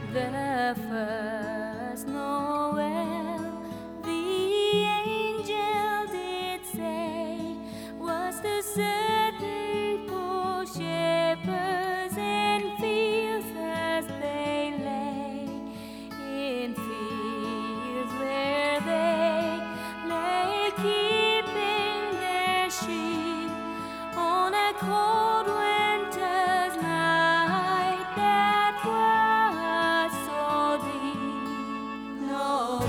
The first Noel, the angel did say, was to certain poor shepherds in fields as they lay, in fields where they lay keeping their sheep on a cold winter's night that was so deep. Noel,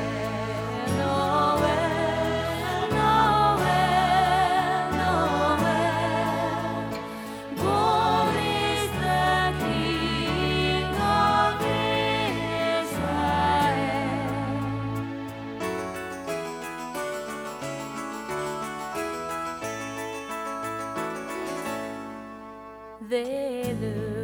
Noel, Noel, Noel, born is the King of Israel. They look